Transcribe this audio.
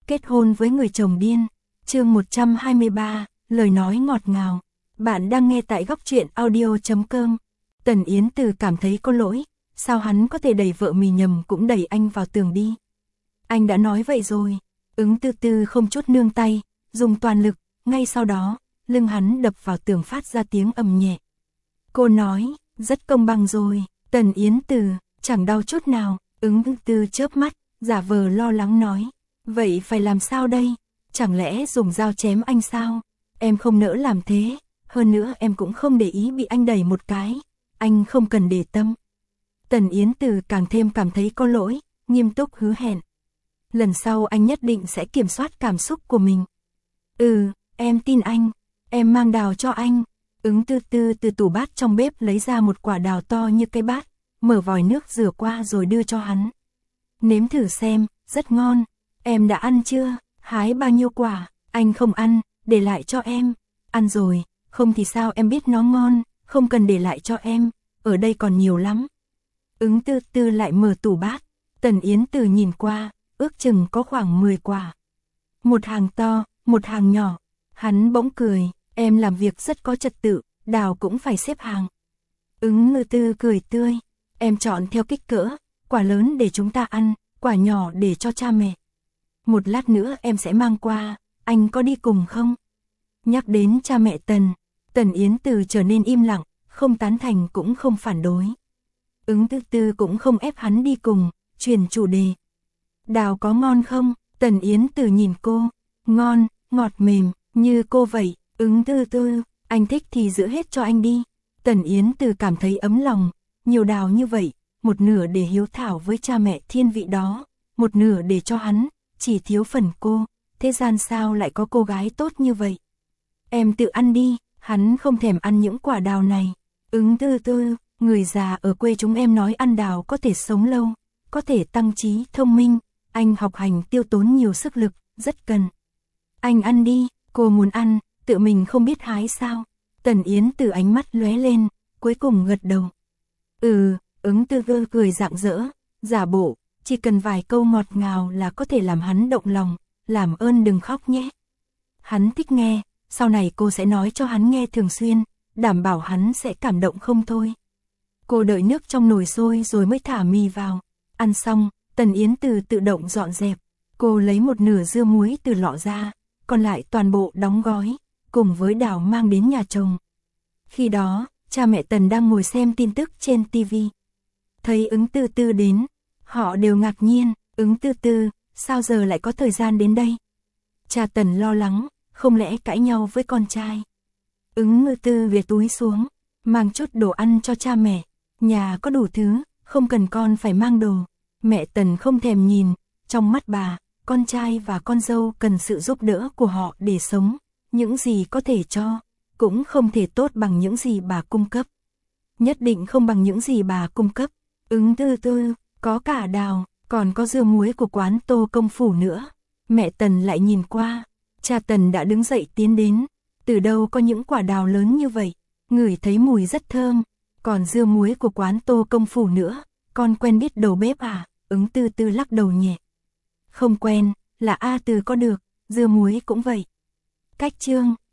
kết hôn với người chồng điên. Chương 123, lời nói ngọt ngào. Bạn đang nghe tại góc truyện audio.com. Tần Yến Từ cảm thấy có lỗi, sao hắn có thể đẩy vợ mình nhầm cũng đẩy anh vào tường đi. Anh đã nói vậy rồi. Ứng Tư Tư không chút nương tay, dùng toàn lực, ngay sau đó, lưng hắn đập vào tường phát ra tiếng ầm nhẹ. Cô nói, rất công bằng rồi. Tần Yến Từ, chẳng đau chút nào. Ứng Tư Tư chớp mắt, giả vờ lo lắng nói, vậy phải làm sao đây? Chẳng lẽ dùng dao chém anh sao? Em không nỡ làm thế, hơn nữa em cũng không để ý bị anh đẩy một cái, anh không cần để tâm. Tần Yến Từ càng thêm cảm thấy có lỗi, nghiêm túc hứa hẹn. Lần sau anh nhất định sẽ kiểm soát cảm xúc của mình. Em tin anh, em mang đào cho anh. Ứng Tư Tư từ tủ bát trong bếp lấy ra một quả đào to như cái bát, mở vòi nước rửa qua rồi đưa cho hắn. Nếm thử xem, rất ngon. Em đã ăn chưa? Hái bao nhiêu quả? Anh không ăn, để lại cho em. Ăn rồi, không thì sao em biết nó ngon, không cần để lại cho em, ở đây còn nhiều lắm. Ứng Tư Tư lại mở tủ bát, Tần Yến Từ nhìn qua, ước chừng có khoảng 10 quả. Một hàng to, một hàng nhỏ. Hắn bỗng cười, em làm việc rất có trật tự, đào cũng phải xếp hàng. Ứng Tư Tư cười tươi, em chọn theo kích cỡ, quả lớn để chúng ta ăn, quả nhỏ để cho cha mẹ. Một lát nữa em sẽ mang qua, anh có đi cùng không? Nhắc đến cha mẹ Tần Yến Từ trở nên im lặng, không tán thành cũng không phản đối. Ứng Tư Tư cũng không ép hắn đi cùng, chuyển chủ đề. Đào có ngon không? Tần Yến Từ nhìn cô, ngon, ngọt mềm, như cô vậy. Ứng Tư Tư, anh thích thì giữ hết cho anh đi. Tần Yến Từ cảm thấy ấm lòng, nhiều đào như vậy, một nửa để hiếu thảo với cha mẹ thiên vị đó, một nửa để cho hắn, chỉ thiếu phần cô, thế gian sao lại có cô gái tốt như vậy. Em tự ăn đi, hắn không thèm ăn những quả đào này. Ứng Tư Tư, người già ở quê chúng em nói ăn đào có thể sống lâu, có thể tăng trí thông minh, anh học hành tiêu tốn nhiều sức lực, rất cần. Anh ăn đi, cô muốn ăn, tự mình không biết hái sao? Tần Yến Từ ánh mắt lóe lên, cuối cùng gật đầu. Ứng Tư Tư cười rạng rỡ, giả bộ, chỉ cần vài câu ngọt ngào là có thể làm hắn động lòng, làm ơn đừng khóc nhé. Hắn thích nghe, sau này cô sẽ nói cho hắn nghe thường xuyên, đảm bảo hắn sẽ cảm động không thôi. Cô đợi nước trong nồi sôi rồi mới thả mì vào. Ăn xong, Tần Yến Từ tự động dọn dẹp. Cô lấy một nửa dưa muối từ lọ ra, còn lại toàn bộ đóng gói, cùng với đào mang đến nhà chồng. Khi đó, cha mẹ Tần đang ngồi xem tin tức trên TV. Thấy Ứng Tư Tư đến, họ đều ngạc nhiên. Ứng Tư Tư, sao giờ lại có thời gian đến đây? Cha Tần lo lắng, không lẽ cãi nhau với con trai? Ứng Tư Tư về túi xuống, mang chút đồ ăn cho cha mẹ. Nhà có đủ thứ, không cần con phải mang đồ. Mẹ Tần không thèm nhìn, trong mắt bà, con trai và con dâu cần sự giúp đỡ của họ để sống. Những gì có thể cho, cũng không thể tốt bằng những gì bà cung cấp. Nhất định không bằng những gì bà cung cấp. Ứng Tư Tư, có cả đào, còn có dưa muối của quán Tô Công Phủ nữa. Mẹ Tần lại nhìn qua, cha Tần đã đứng dậy tiến đến. Từ đâu có những quả đào lớn như vậy, ngửi thấy mùi rất thơm. Còn dưa muối của quán Tô Công Phủ nữa, con quen biết đầu bếp à? Ứng Tư Tư lắc đầu nhẹ. Không quen, là A Từ có được, dưa muối cũng vậy. Cách chương